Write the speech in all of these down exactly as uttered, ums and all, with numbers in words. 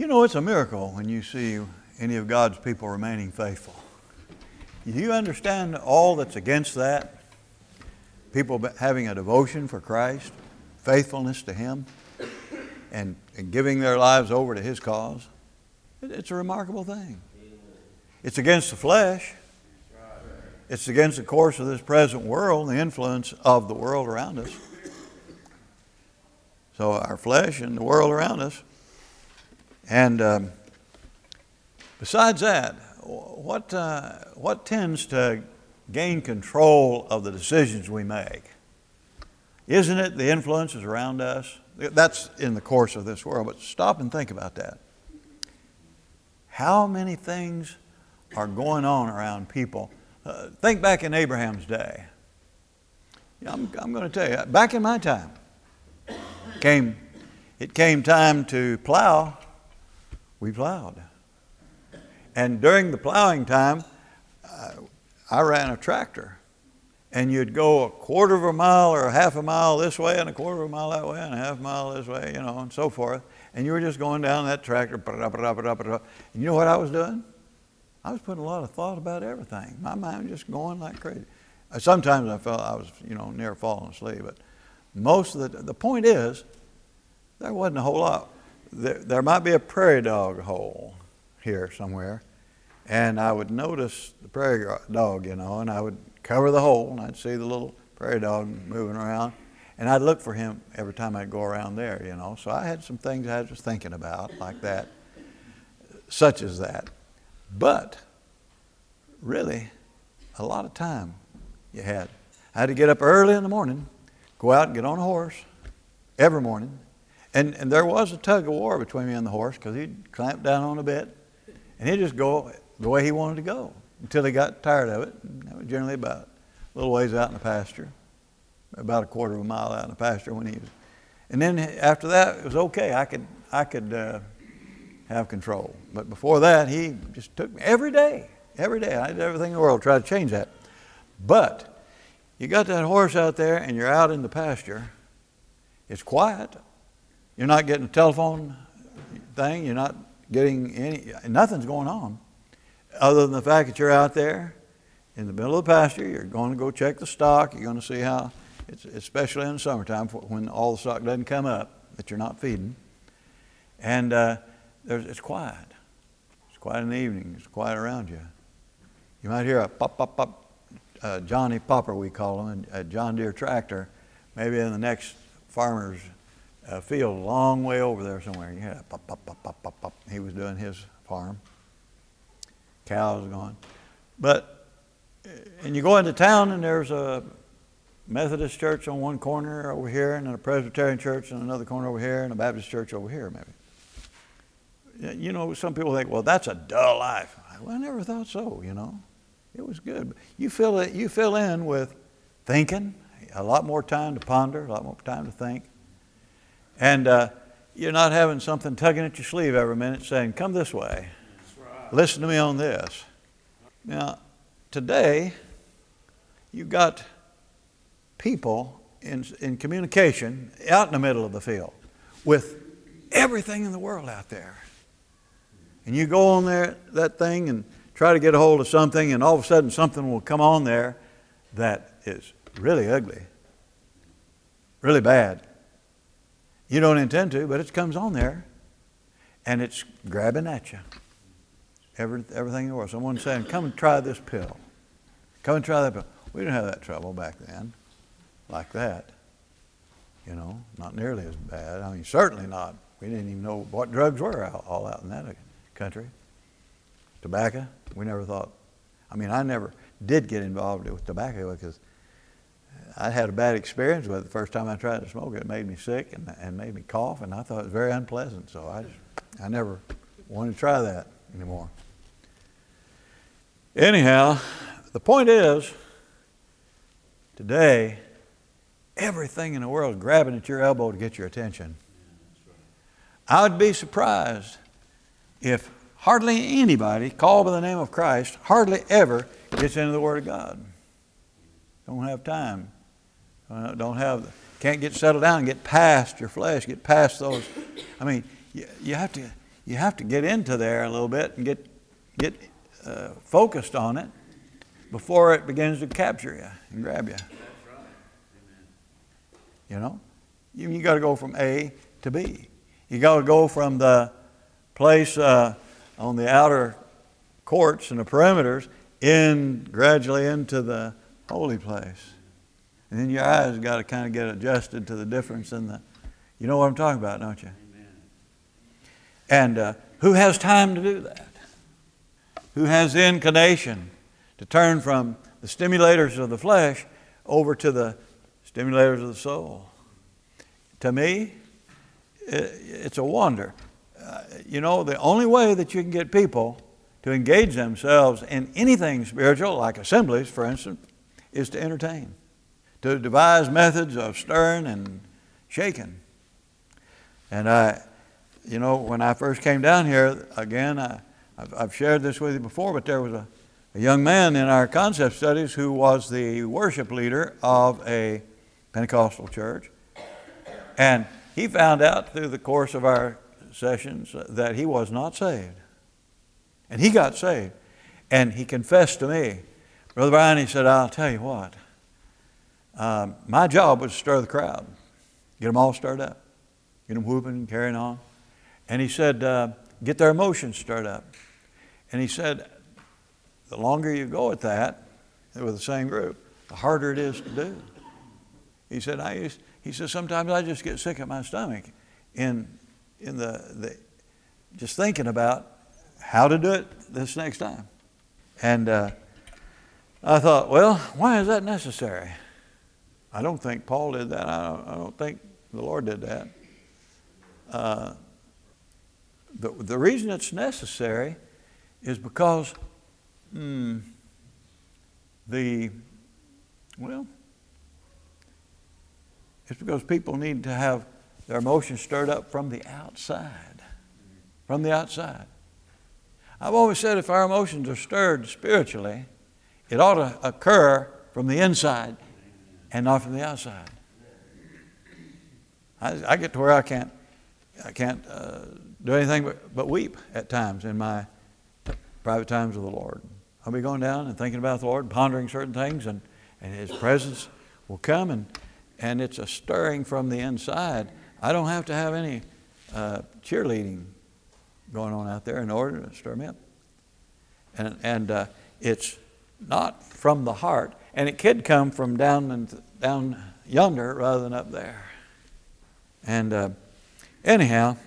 You know, it's a miracle when you see any of God's people remaining faithful. Do you understand all that's against that? People having a devotion for Christ, faithfulness to Him, and, and giving their lives over to His cause. It, it's a remarkable thing. It's against the flesh. It's against the course of this present world, the influence of the world around us. So our flesh and the world around us. And um, besides that, what uh, what tends to gain control of the decisions we make? Isn't it the influences around us? That's in the course of this world, but stop and think about that. How many things are going on around people? Uh, think back in Abraham's day. Yeah, I'm, I'm going to tell you, back in my time, came it came time to plow. We plowed. And during the plowing time, uh, I ran a tractor. And you'd go a quarter of a mile or a half a mile this way and a quarter of a mile that way and a half a mile this way, you know, and so forth. And you were just going down that tractor. And you know what I was doing? I was putting a lot of thought about everything. My mind was just going like crazy. Sometimes I felt I was, you know, near falling asleep. But most of the, the point is, there wasn't a whole lot. There, there might be a prairie dog hole here somewhere, and I would notice the prairie dog, you know, and I would cover the hole, and I'd see the little prairie dog moving around, and I'd look for him every time I'd go around there, you know. So I had some things I was thinking about like that, such as that. But really, a lot of time you had. I had to get up early in the morning, go out and get on a horse every morning. And, and there was a tug of war between me and the horse, because he'd clamp down on a bit and he'd just go the way he wanted to go until he got tired of it. And that was generally about a little ways out in the pasture, about a quarter of a mile out in the pasture when he was. And then after that, it was okay. I could I could uh, have control. But before that, he just took me every day, every day. I did everything in the world to try to change that. But you got that horse out there and you're out in the pasture. It's quiet. You're not getting a telephone thing. You're not getting any, nothing's going on other than the fact that you're out there in the middle of the pasture. You're going to go check the stock. You're going to see how, it's, especially in the summertime when all the stock doesn't come up that you're not feeding. And uh, there's, it's quiet. It's quiet in the evening. It's quiet around you. You might hear a pop, pop, pop, uh, Johnny Popper, we call him, a John Deere tractor, maybe in the next farmer's a field a long way over there somewhere. You had a pop, pop, pop, pop, pop, pop. He was doing his farm. Cows going. But, and you go into town and there's a Methodist church on one corner over here, and a Presbyterian church on another corner over here, and a Baptist church over here maybe. You know, some people think, well, that's a dull life. Well, I never thought so, you know. It was good. You fill it, you fill in with thinking, a lot more time to ponder, a lot more time to think. And uh, you're not having something tugging at your sleeve every minute saying, come this way. Right. Listen to me on this. Now, today, you've got people in, in communication out in the middle of the field with everything in the world out there. And you go on there, that thing, and try to get a hold of something, and all of a sudden something will come on there that is really ugly, really bad. You don't intend to, but it comes on there, and it's grabbing at you. Every, everything in the world. Someone's saying, come and try this pill. Come and try that pill. We didn't have that trouble back then, like that. You know, not nearly as bad. I mean, certainly not. We didn't even know what drugs were out, all out in that country. Tobacco, we never thought. I mean, I never did get involved with tobacco because I had a bad experience with it the first time I tried to smoke it. It made me sick and, and made me cough, and I thought it was very unpleasant. So I, just, I never wanted to try that anymore. Anyhow, the point is, today, everything in the world is grabbing at your elbow to get your attention. I would be surprised if hardly anybody called by the name of Christ hardly ever gets into the Word of God. Don't have time. Don't have, can't get settled down and get past your flesh, get past those. I mean, you, you have to, you have to get into there a little bit and get, get uh, focused on it before it begins to capture you and grab you. That's right. Amen. You know, you, you got to go from A to B. You got to go from the place uh, on the outer courts and the perimeters in gradually into the holy place. And then your eyes got to kind of get adjusted to the difference in the, you know what I'm talking about, don't you? Amen. And uh, who has time to do that? Who has the inclination to turn from the stimulators of the flesh over to the stimulators of the soul? To me, it's a wonder. Uh, you know, the only way that you can get people to engage themselves in anything spiritual, like assemblies, for instance, is to entertain, to devise methods of stirring and shaking. And I, you know, when I first came down here, again, I, I've, I've shared this with you before, but there was a, a young man in our concept studies who was the worship leader of a Pentecostal church. And he found out through the course of our sessions that he was not saved. And he got saved. And he confessed to me, Brother Brian, he said, I'll tell you what, um, my job was to stir the crowd, get them all stirred up, get them whooping and carrying on. And he said, uh, get their emotions stirred up. And he said, the longer you go at that with the same group, the harder it is to do. He said, I used, he said, sometimes I just get sick at my stomach in, in the, the just thinking about how to do it this next time. And uh, I thought, well, why is that necessary? I don't think Paul did that. I don't, I don't think the Lord did that. Uh, the, the reason it's necessary is because hmm, the, well, it's because people need to have their emotions stirred up from the outside. From the outside. I've always said if our emotions are stirred spiritually, it ought to occur from the inside and not from the outside. I, I get to where I can't, I can't uh, do anything but, but weep at times in my private times with the Lord. I'll be going down and thinking about the Lord, pondering certain things, and, and His presence will come, and, and it's a stirring from the inside. I don't have to have any uh, cheerleading going on out there in order to stir me up. And, and uh, it's not from the heart. And it could come from down and down yonder rather than up there. And uh, anyhow,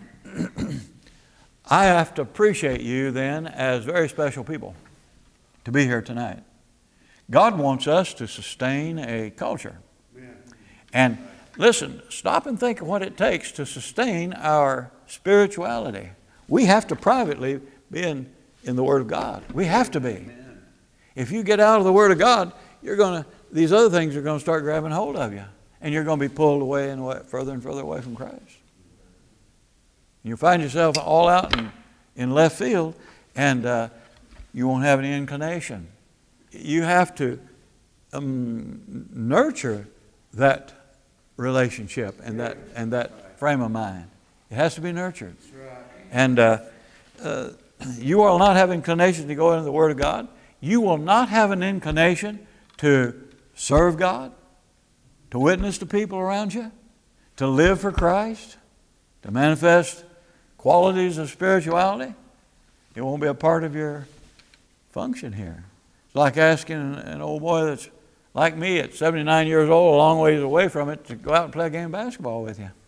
I have to appreciate you then as very special people to be here tonight. God wants us to sustain a culture. And listen, stop and think of what it takes to sustain our spirituality. We have to privately be in, in the Word of God. We have to be. Amen. If you get out of the Word of God, you're going to, these other things are going to start grabbing hold of you. And you're going to be pulled away and away, further and further away from Christ. You'll find yourself all out in, in left field, and uh, you won't have any inclination. You have to um, nurture that relationship and that, and that frame of mind. It has to be nurtured. And uh, uh, you will not have inclination to go into the Word of God. You will not have an inclination to serve God, to witness to people around you, to live for Christ, to manifest qualities of spirituality. It won't be a part of your function here. It's like asking an old boy that's like me at seventy-nine years old, a long ways away from it, to go out and play a game of basketball with you.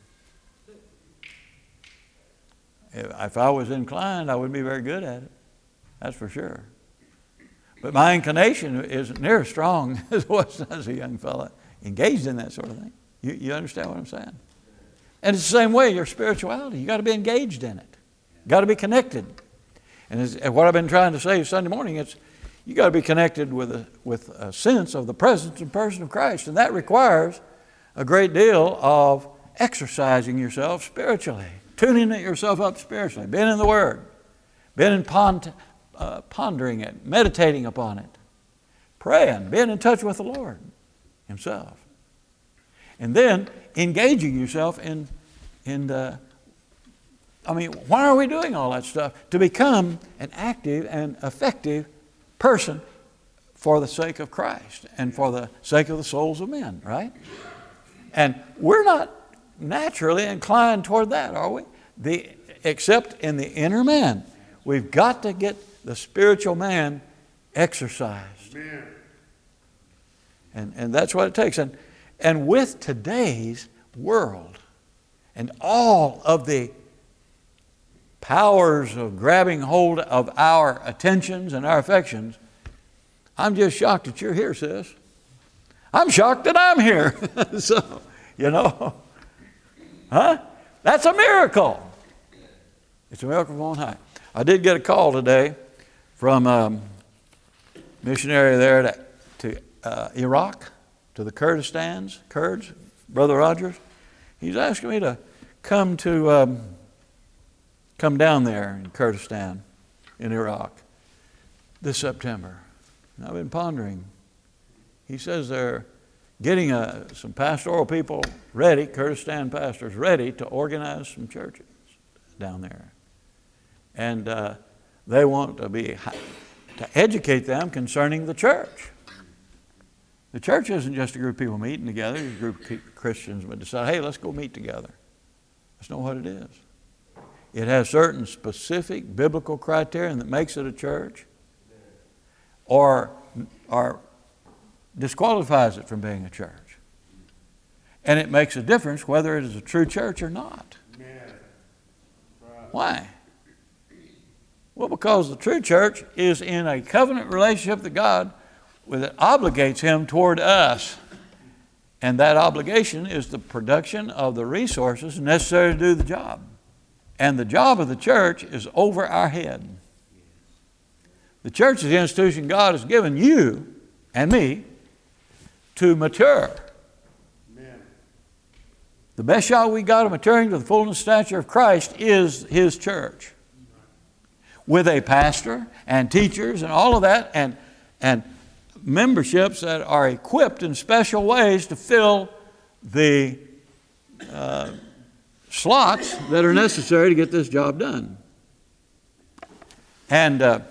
If I was inclined, I wouldn't be very good at it. That's for sure. But my inclination isn't near as strong as it was as a young fella engaged in that sort of thing. You, you understand what I'm saying? And it's the same way, your spirituality. You got to be engaged in it. You got to be connected. And, and what I've been trying to say Sunday morning, it's you got to be connected with a, with a sense of the presence and person of Christ. And that requires a great deal of exercising yourself spiritually. Tuning yourself up spiritually, being in the Word, being in pond, uh, pondering it, meditating upon it, praying, being in touch with the Lord Himself. And then engaging yourself in, in the I mean, why are we doing all that stuff? To become an active and effective person for the sake of Christ and for the sake of the souls of men, right? And we're not naturally inclined toward that, are we? The, except in the inner man. We've got to get the spiritual man exercised. Amen. And, and that's what it takes. And, and with today's world and all of the powers of grabbing hold of our attentions and our affections, I'm just shocked that you're here, sis. I'm shocked that I'm here. So, you know, huh? That's a miracle. It's a miracle from on high. I did get a call today from a missionary there to, to uh, Iraq, to the Kurdistans, Kurds, Brother Rogers. He's asking me to come to um, come down there in Kurdistan, in Iraq, this September. And I've been pondering. He says they're getting uh, some pastoral people ready, Kurdistan pastors ready to organize some churches down there. And uh, they want to be to educate them concerning the church. The church isn't just a group of people meeting together. It's a group of Christians that decide, hey, let's go meet together. That's not what it is. It has certain specific biblical criteria that makes it a church, or, or disqualifies it from being a church. And it makes a difference whether it is a true church or not. Why? Well, because the true church is in a covenant relationship with God that obligates Him toward us. And that obligation is the production of the resources necessary to do the job. And the job of the church is over our head. The church is the institution God has given you and me to mature. Amen. The best shot we got of maturing to the fullness and stature of Christ is His church. With a pastor and teachers and all of that, and, and memberships that are equipped in special ways to fill the uh, slots that are necessary to get this job done. And uh,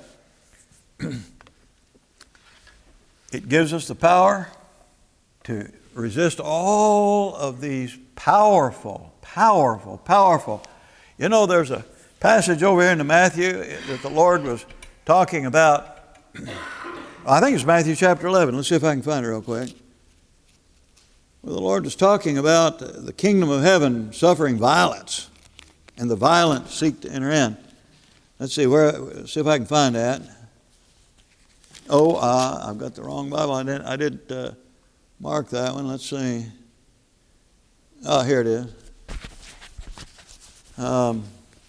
it gives us the power to resist all of these powerful, powerful, powerful. You know, there's a passage over here in the Matthew that the Lord was talking about. I think it's Matthew chapter eleven. Let's see if I can find it real quick. Well, the Lord was talking about the kingdom of heaven suffering violence, and the violent seek to enter in. Let's see where. See if I can find that. Oh, uh, I've got the wrong Bible. I did. I did uh, mark that one. Let's see. Oh, here it is. Um,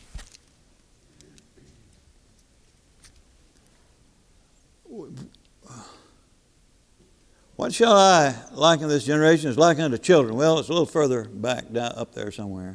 What shall I liken this generation? Is likened unto children. Well, it's a little further back, down up there somewhere.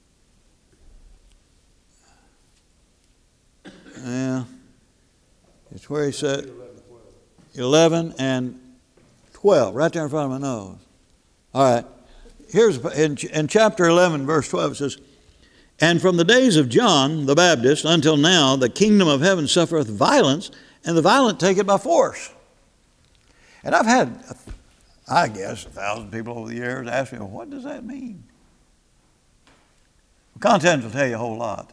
Yeah, it's where he said eleven and twelve, right there in front of my nose. All right, here's in, in chapter eleven, verse twelve. It says, "And from the days of John the Baptist until now, the kingdom of heaven suffereth violence, and the violent take it by force." And I've had, I guess, a thousand people over the years ask me, well, what does that mean? Well, content will tell you a whole lot.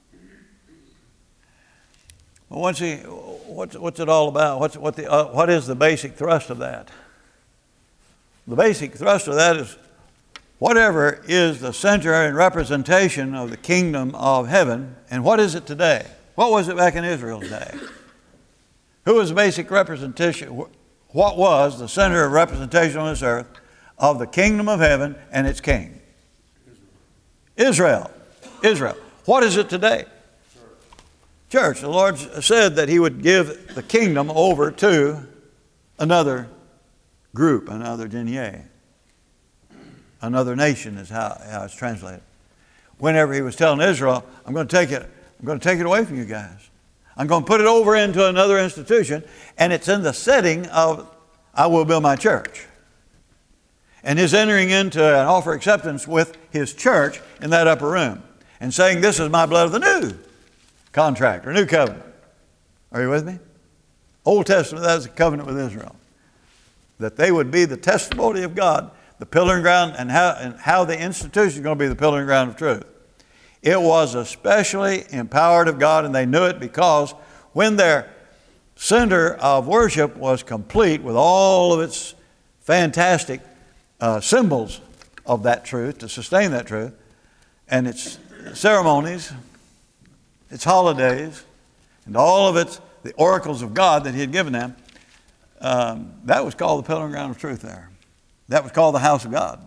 Well, what's, he, what's, what's it all about? What's, what, the, uh, what is the basic thrust of that? The basic thrust of that is whatever is the center and representation of the kingdom of heaven, and what is it today? What was it back in Israel's day? Who was the basic representation? What was the center of representation on this earth of the kingdom of heaven and its king? Israel. Israel. What is it today? Church. The Lord said that He would give the kingdom over to another group, another dynasty. Another nation is how, how it's translated. Whenever He was telling Israel, I'm going to take it, I'm going to take it away from you guys. I'm going to put it over into another institution, and it's in the setting of, I will build my church. And His entering into an offer acceptance with His church in that upper room. and saying, this is my blood of the new contract or new covenant. Are you with me? Old Testament, that was a covenant with Israel. That they would be the testimony of God, the pillar and ground, and how, and how the institution is going to be the pillar and ground of truth. It was especially empowered of God, and they knew it because when their center of worship was complete with all of its fantastic uh, symbols of that truth, to sustain that truth, and its ceremonies, its holidays, and all of its, the oracles of God that He had given them, um, that was called the pillar and ground of truth there. That was called the house of God.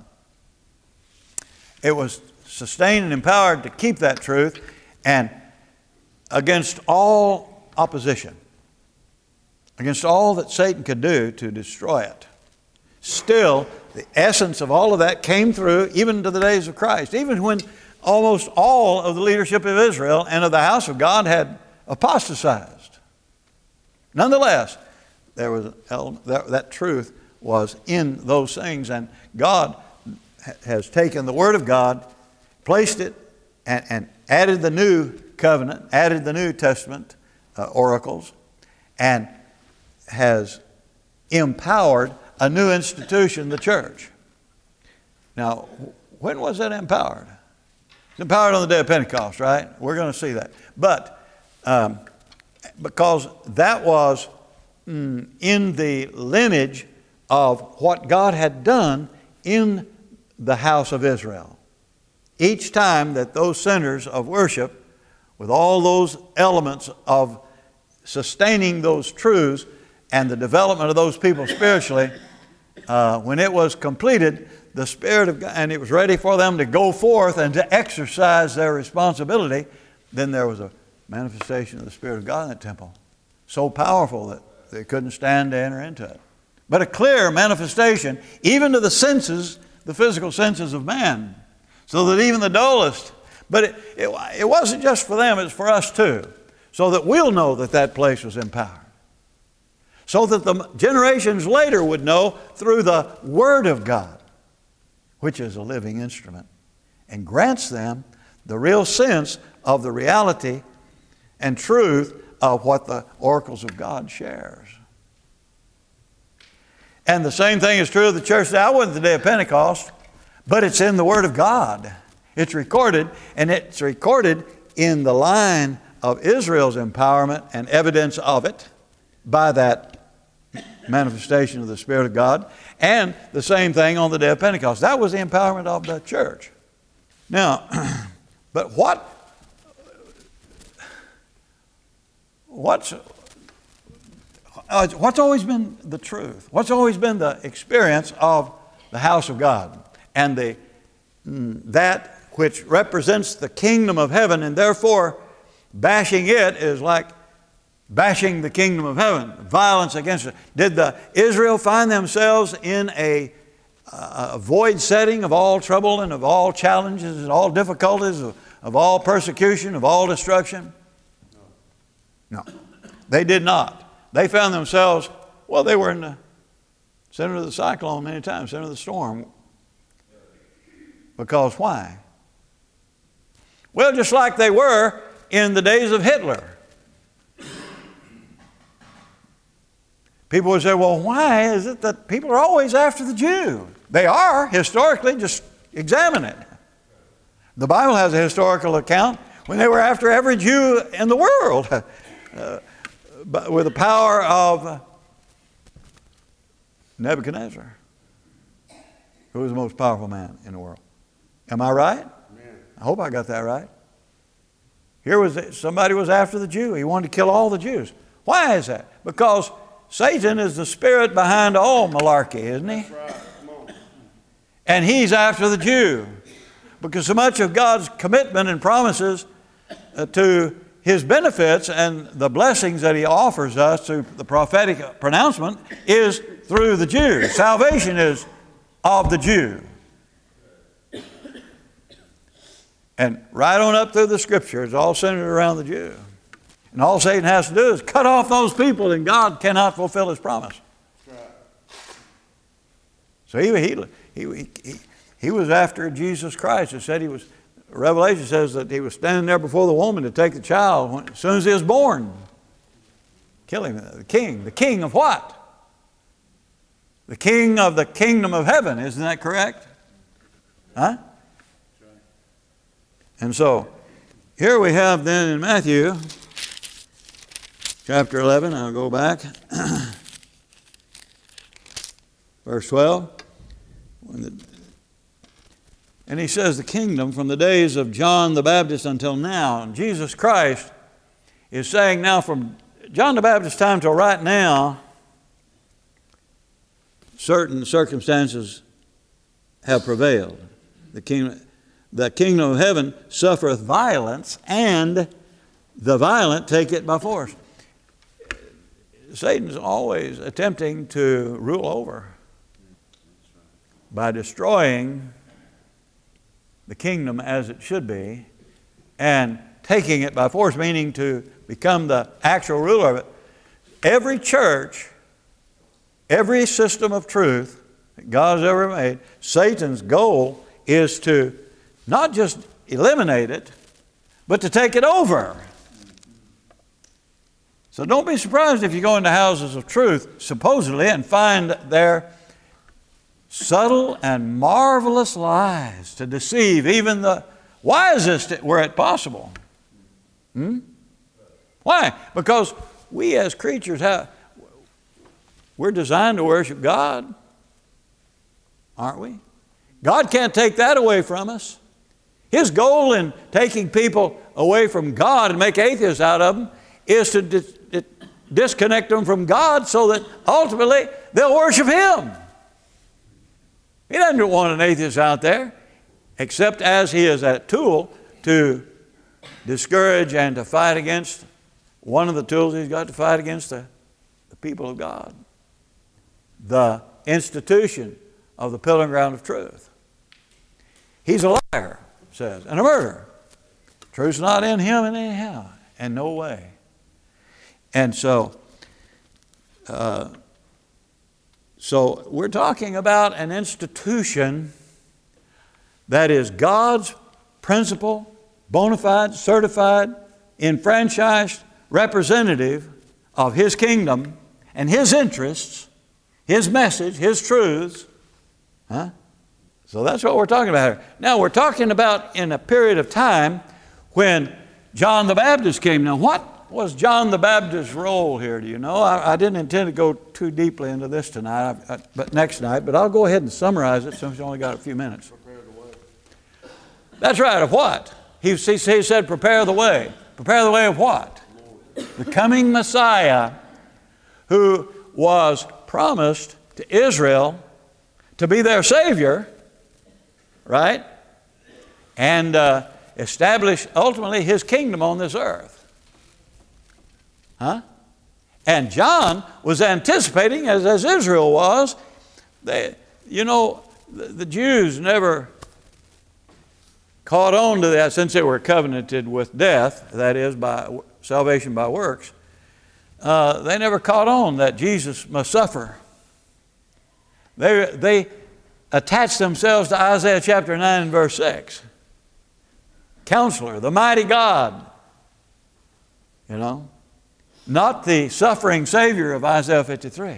It was sustained and empowered to keep that truth and against all opposition, against all that Satan could do to destroy it. Still, the essence of all of that came through even to the days of Christ. Even when almost all of the leadership of Israel and of the house of God had apostatized. Nonetheless, there was that, that truth was in those things, and God has taken the Word of God, placed it, and, and added the new covenant, added the New Testament uh, oracles, and has empowered a new institution, the church. Now, when was that empowered? It's empowered on the day of Pentecost, right? We're going to see that. But um, because that was mm, in the lineage of what God had done in the house of Israel. Each time that those centers of worship, with all those elements of sustaining those truths and the development of those people spiritually, uh, when it was completed, the Spirit of God, and it was ready for them to go forth and to exercise their responsibility, then there was a manifestation of the Spirit of God in that temple. So powerful that they couldn't stand to enter into it. But a clear manifestation, even to the senses, the physical senses of man, so that even the dullest, but it, it, it wasn't just for them, it's for us too, so that we'll know that that place was empowered. So that the generations later would know through the Word of God, which is a living instrument, and grants them the real sense of the reality and truth of what the oracles of God shares. And the same thing is true of the church. Now, I wasn't the day of Pentecost, but it's in the Word of God. It's recorded, and it's recorded in the line of Israel's empowerment and evidence of it by that manifestation of the Spirit of God, and the same thing on the day of Pentecost. That was the empowerment of the church. Now, but what, what's, uh, what's always been the truth? What's always been the experience of the house of God and the mm, that which represents the kingdom of heaven, and therefore bashing it is like bashing the kingdom of heaven, violence against it. Did the Israel find themselves in a, a void setting of all trouble and of all challenges and all difficulties, of, of all persecution, of all destruction? No. They did not. They found themselves, well, they were in the center of the cyclone many times, center of the storm. Because why? Well, just like they were in the days of Hitler. People would say, well, why is it that people are always after the Jew? They are, historically, just examine it. The Bible has a historical account when they were after every Jew in the world uh, but with the power of Nebuchadnezzar, who was the most powerful man in the world. Am I right? Amen. I hope I got that right. Here was somebody was after the Jew. He wanted to kill all the Jews. Why is that? Because Satan is the spirit behind all malarkey, isn't he? That's right. Come on. And he's after the Jew. Because so much of God's commitment and promises uh, to His benefits and the blessings that He offers us through the prophetic pronouncement is through the Jew. Salvation is of the Jew. And right on up through the Scripture, it's all centered around the Jew. And all Satan has to do is cut off those people, and God cannot fulfill His promise. That's right. So he, he, he, he, he was after Jesus Christ. It said he was Revelation says that he was standing there before the woman to take the child when, as soon as he was born. Kill him. The king. The king of what? The king of the kingdom of heaven. Isn't that correct? Huh? And so, here we have then in Matthew chapter eleven, I'll go back. Verse twelve. When the, and he says the kingdom from the days of John the Baptist until now. And Jesus Christ is saying now from John the Baptist's time till right now, certain circumstances have prevailed. The kingdom, the kingdom of heaven suffereth violence, and the violent take it by force. Satan's always attempting to rule over by destroying the kingdom as it should be and taking it by force, meaning to become the actual ruler of it. Every church, every system of truth that God has ever made, Satan's goal is to not just eliminate it, but to take it over. So don't be surprised if you go into houses of truth, supposedly, and find there subtle and marvelous lies to deceive even the wisest were it possible. Hmm? Why? Because we as creatures have, we're designed to worship God, aren't we? God can't take that away from us. His goal in taking people away from God and make atheists out of them is to dis- disconnect them from God so that ultimately they'll worship Him. He doesn't want an atheist out there, except as he is a tool to discourage and to fight against one of the tools he's got to fight against the, the people of God. The institution of the pilgrim ground of truth. He's a liar, it says, and a murderer. Truth's not in him anyhow, in no way. And so, uh, so we're talking about an institution that is God's principal, bona fide, certified, enfranchised representative of His kingdom and His interests, His message, His truths. Huh? So that's what we're talking about here. Now we're talking about in a period of time when John the Baptist came. Now what was John the Baptist's role here? Do you know? I, I didn't intend to go too deeply into this tonight, I, I, but next night. But I'll go ahead and summarize it since we only got a few minutes. Prepare the way. That's right. Of what? He, he, he said, "Prepare the way." Prepare the way of what? The coming Messiah, who was promised to Israel to be their Savior, right? And uh, establish ultimately His kingdom on this earth. Huh? And John was anticipating, as, as Israel was, they, you know, the, the Jews never caught on to that since they were covenanted with death, that is, by salvation by works. Uh, they never caught on that Jesus must suffer. They, they attached themselves to Isaiah chapter nine and verse six. Counselor, the mighty God, you know. Not the suffering Savior of Isaiah fifty-three.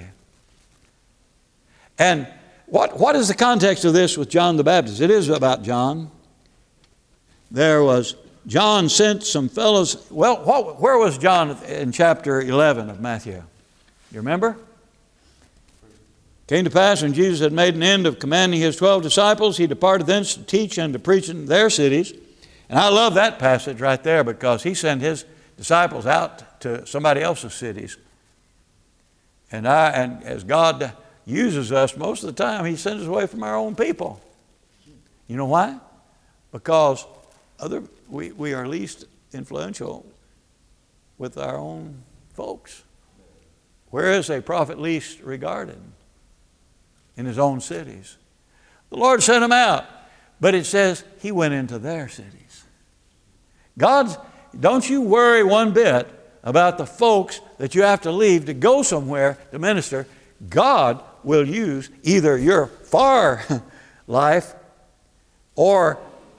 And what, what is the context of this with John the Baptist? It is about John. There was, John sent some fellows. Well, what, where was John in chapter eleven of Matthew? You remember? Came to pass when Jesus had made an end of commanding His twelve disciples, He departed thence to teach and to preach in their cities. And I love that passage right there because He sent His disciples out to somebody else's cities. And I, and as God uses us, most of the time He sends us away from our own people. You know why? Because other we, we are least influential with our own folks. Where is a prophet least regarded? In his own cities. The Lord sent him out, but it says He went into their cities. God's Don't you worry one bit about the folks that you have to leave to go somewhere to minister. God will use either your far life or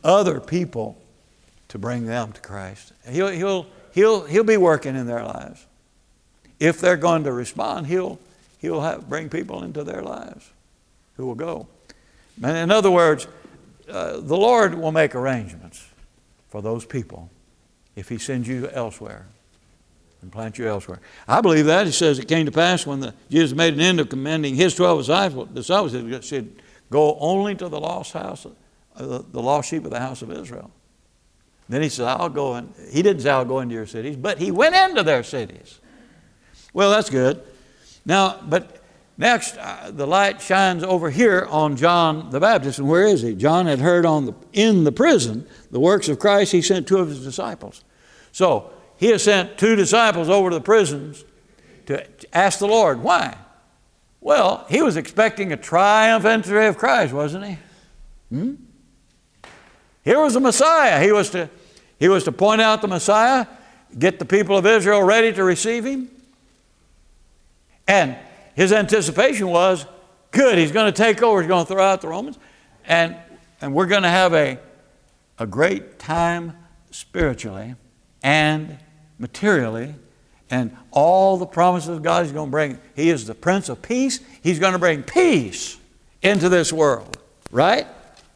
other people to bring them to Christ. He'll, he'll, he'll, he'll be working in their lives. If they're going to respond, He'll, he'll have, bring people into their lives who will go. And in other words, uh, the Lord will make arrangements for those people if He sends you elsewhere and plant you elsewhere. I believe that. He says it came to pass when the, Jesus made an end of commending His twelve disciples, disciples He said, go only to the lost house, uh, the lost sheep of the house of Israel. Then He said, I'll go in. He didn't say, I'll go into your cities, but He went into their cities. Well, that's good. Now, but next, uh, the light shines over here on John the Baptist. And where is he? John had heard on the, in the prison the works of Christ. He sent two of his disciples. So he has sent two disciples over to the prisons to ask the Lord, why? Well, he was expecting a triumph entry of Christ, wasn't he? Hmm? Here was the Messiah. He was to, he was to point out the Messiah, get the people of Israel ready to receive Him. And his anticipation was, good, He's going to take over, He's going to throw out the Romans, and, and we're going to have a, a great time spiritually and materially, and all the promises of God He's going to bring. He is the Prince of Peace. He's going to bring peace into this world, right?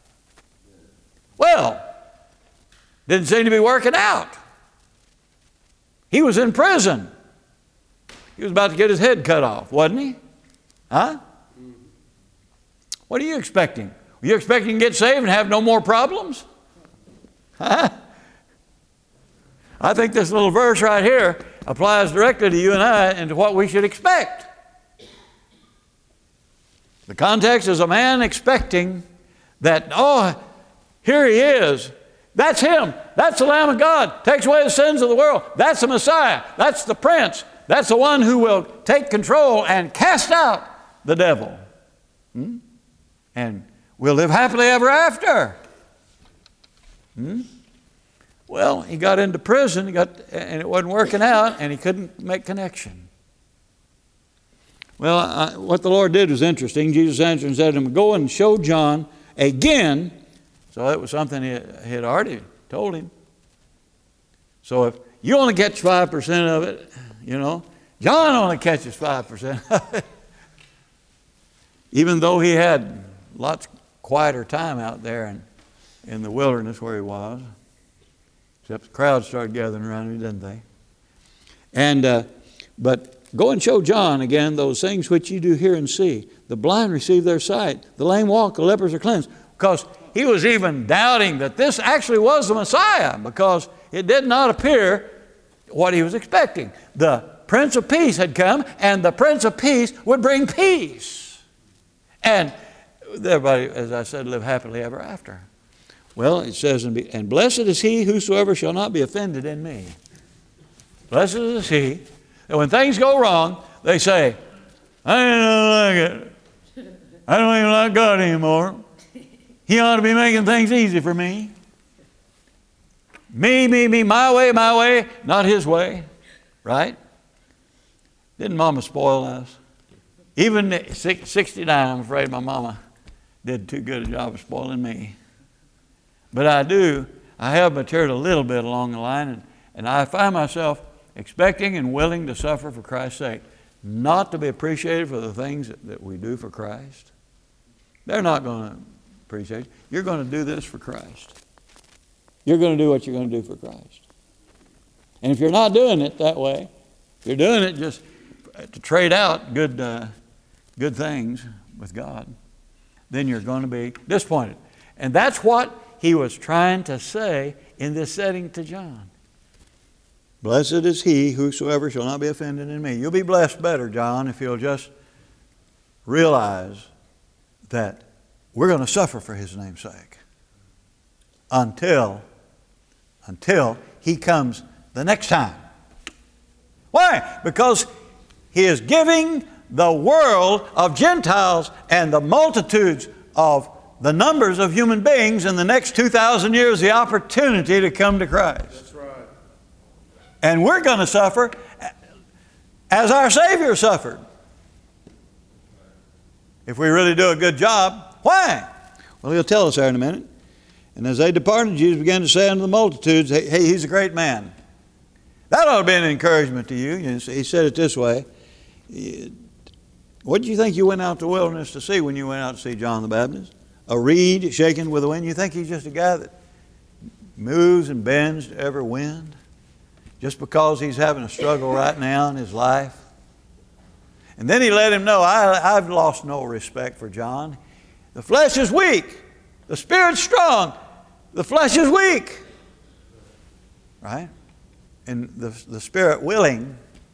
Well, didn't seem to be working out. He was in prison. He was about to get his head cut off, wasn't he? Huh? What are you expecting? Are you expecting to get saved and have no more problems? Huh? I think this little verse right here applies directly to you and I and to what we should expect. The context is a man expecting that, oh, here He is. That's Him. That's the Lamb of God. Takes away the sins of the world. That's the Messiah. That's the Prince. That's the one who will take control and cast out the devil. Hmm? And we'll live happily ever after. Hmm? Well, he got into prison, he got, and it wasn't working out, and he couldn't make connection. Well, I, what the Lord did was interesting. Jesus answered and said to him, go and show John again. So that was something he had already told him. So if you only catch five percent of it, you know, John only catches five percent of it. Even though he had lots quieter time out there in, in the wilderness where he was. Except the crowds started gathering around him, didn't they? And, uh, but go and show John again those things which you do hear and see. The blind receive their sight. The lame walk, the lepers are cleansed. Because he was even doubting that this actually was the Messiah, because it did not appear what he was expecting. The Prince of Peace had come, and the Prince of Peace would bring peace. And everybody, as I said, live happily ever after. Well, it says, and blessed is he whosoever shall not be offended in me. Blessed is he that when things go wrong, they say, I don't like it. I don't even like God anymore. He ought to be making things easy for me. Me, me, me, my way, my way, not His way. Right? Didn't Mama spoil us? Even at sixty-nine, I'm afraid my mama did too good a job of spoiling me. But I do, I have matured a little bit along the line, and, and I find myself expecting and willing to suffer for Christ's sake, not to be appreciated for the things that, that we do for Christ. They're not going to appreciate you. You're going to do this for Christ. You're going to do what you're going to do for Christ. And if you're not doing it that way, if you're doing it just to trade out good, uh, good things with God, then you're going to be disappointed. And that's what he was trying to say in this setting to John. Blessed is he whosoever shall not be offended in me. You'll be blessed better, John, if you'll just realize that we're going to suffer for His name's sake until, until He comes the next time. Why? Because He is giving the world of Gentiles and the multitudes of the numbers of human beings in the next two thousand years the opportunity to come to Christ. That's right. And we're going to suffer as our Savior suffered. If we really do a good job. Why? Well, He'll tell us there in a minute. And as they departed, Jesus began to say unto the multitudes, hey, hey, he's a great man. That ought to be an encouragement to you. He said it this way. What did you think you went out to the wilderness to see when you went out to see John the Baptist? A reed shaken with the wind? You think he's just a guy that moves and bends to every wind? Just because he's having a struggle right now in his life? And then he let him know, I, I've lost no respect for John. The flesh is weak. The spirit's strong. The flesh is weak. Right? And the, the spirit willing.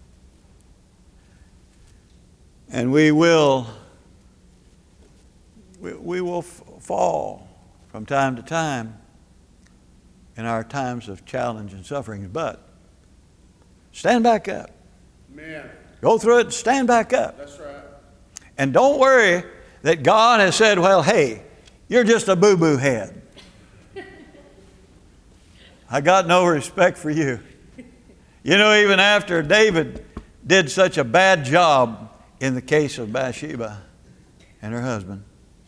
And we will, we, we will f- fall from time to time in our times of challenge and suffering. But stand back up. Amen. Go through it and stand back up. That's right. And don't worry that God has said, well, hey, you're just a boo-boo head. I got no respect for you. You know, even after David did such a bad job in the case of Bathsheba and her husband,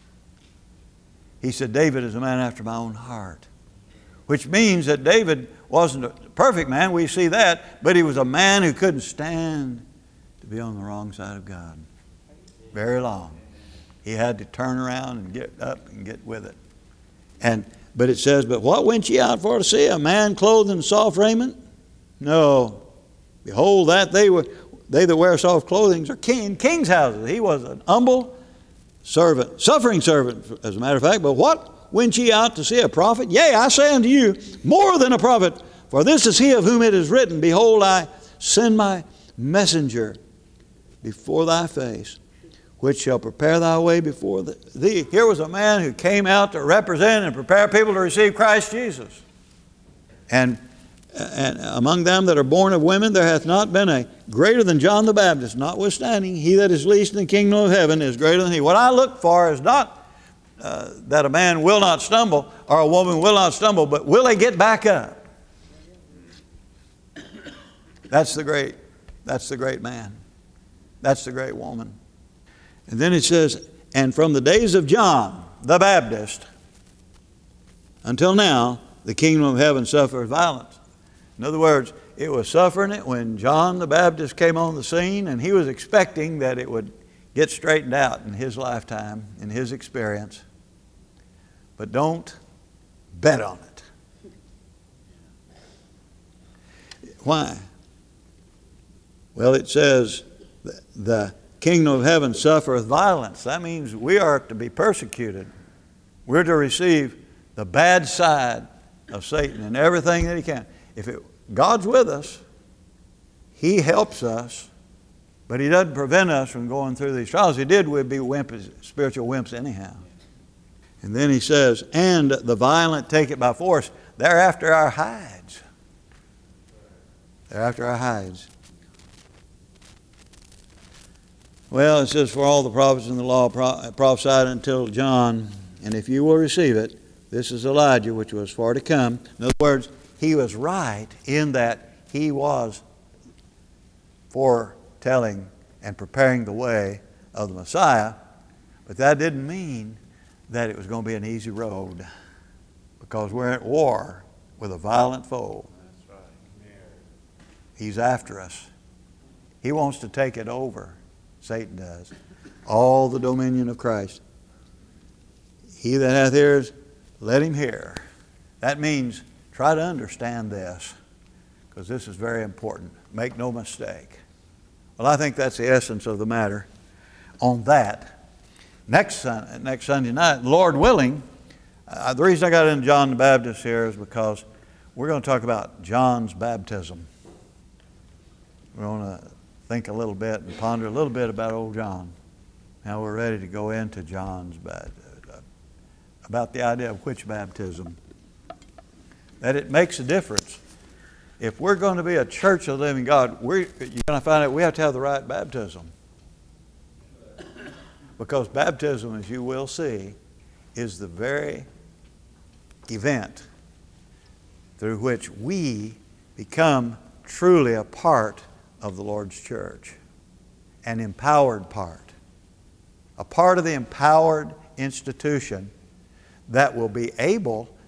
he said, David is a man after my own heart. Which means that David wasn't a perfect man, we see that, but he was a man who couldn't stand to be on the wrong side of God very long. He had to turn around and get up and get with it. And but it says, but what went ye out for to see? A man clothed in soft raiment? No. Behold, that they were they that wear soft clothing are king, in king's houses. He was an humble servant, suffering servant, as a matter of fact. But what went ye out to see? A prophet? Yea, I say unto you, more than a prophet. For this is he of whom it is written, behold, I send my messenger before thy face, which shall prepare thy way before thee. Here was a man who came out to represent and prepare people to receive Christ Jesus. And, and among them that are born of women, there hath not been a greater than John the Baptist. Notwithstanding, he that is least in the kingdom of heaven is greater than he. What I look for is not uh, that a man will not stumble or a woman will not stumble, but will they get back up? That's the great, that's the great man. That's the great woman. And then it says, and from the days of John the Baptist until now, the kingdom of heaven suffers violence. In other words, it was suffering it when John the Baptist came on the scene, and he was expecting that it would get straightened out in his lifetime, in his experience. But don't bet on it. Why? Well, it says the kingdom of heaven suffereth violence. That means we are to be persecuted. We're to receive the bad side of Satan and everything that he can. If it, God's with us, he helps us, but he doesn't prevent us from going through these trials. If he did, we'd be wimps, spiritual wimps anyhow. And then he says, and the violent take it by force. They're after our hides. They're after our hides. Well, it says, for all the prophets in the law prophesied until John, and if you will receive it, this is Elijah, which was far to come. In other words, he was right in that he was foretelling and preparing the way of the Messiah, but that didn't mean that it was going to be an easy road, because we're at war with a violent foe. That's right. Yeah. He's after us. He wants to take it over. Satan does. All the dominion of Christ. He that hath ears, let him hear. That means try to understand this, because this is very important. Make no mistake. Well, I think that's the essence of the matter on that. Next, sun, next Sunday night, Lord willing, uh, the reason I got into John the Baptist here is because we're going to talk about John's baptism. We're going to think a little bit and ponder a little bit about old John. Now we're ready to go into John's baptism, about the idea of which baptism. That it makes a difference. If we're going to be a church of the living God, we're, you're going to find out we have to have the right baptism. Because baptism, as you will see, is the very event through which we become truly a part of the Lord's church. An empowered part. A part of the empowered institution that will be able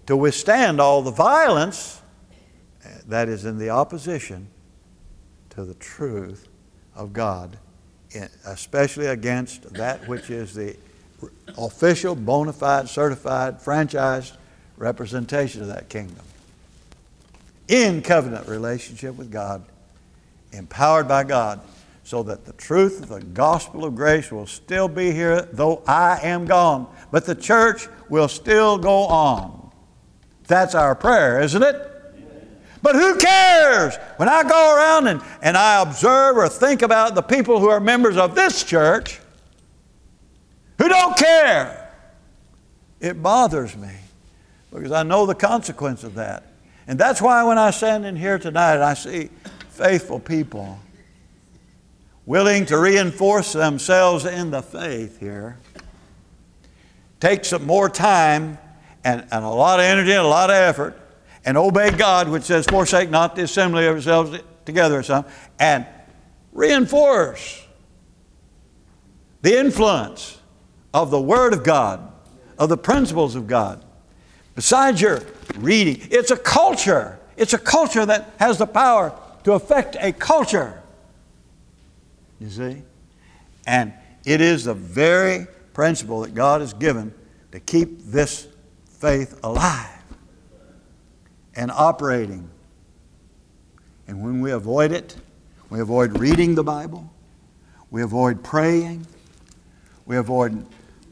to withstand all the violence that is in the opposition to the truth of God, especially against that which is the official, bona fide, certified, franchised representation of that kingdom. In covenant relationship with God, empowered by God, so that the truth of the gospel of grace will still be here though I am gone. But the church will still go on. That's our prayer, isn't it? But who cares? When I go around and, and I observe or think about the people who are members of this church who don't care, it bothers me because I know the consequence of that. And that's why when I stand in here tonight and I see faithful people willing to reinforce themselves in the faith here, take some more time and, and a lot of energy and a lot of effort, and obey God, which says, forsake not the assembly of yourselves together or something, and reinforce the influence of the Word of God, of the principles of God. Besides your reading, it's a culture. It's a culture that has the power to affect a culture. You see? And it is the very principle that God has given to keep this faith alive and operating. And when we avoid it, we avoid reading the Bible, we avoid praying, we avoid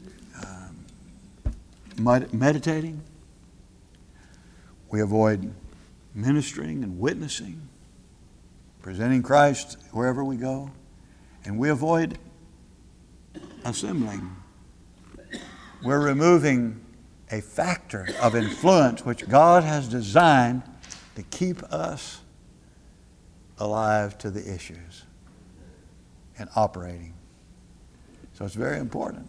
um, meditating, we avoid ministering and witnessing, presenting Christ wherever we go, and we avoid assembling. We're removing a factor of influence which God has designed to keep us alive to the issues and operating. So it's very important.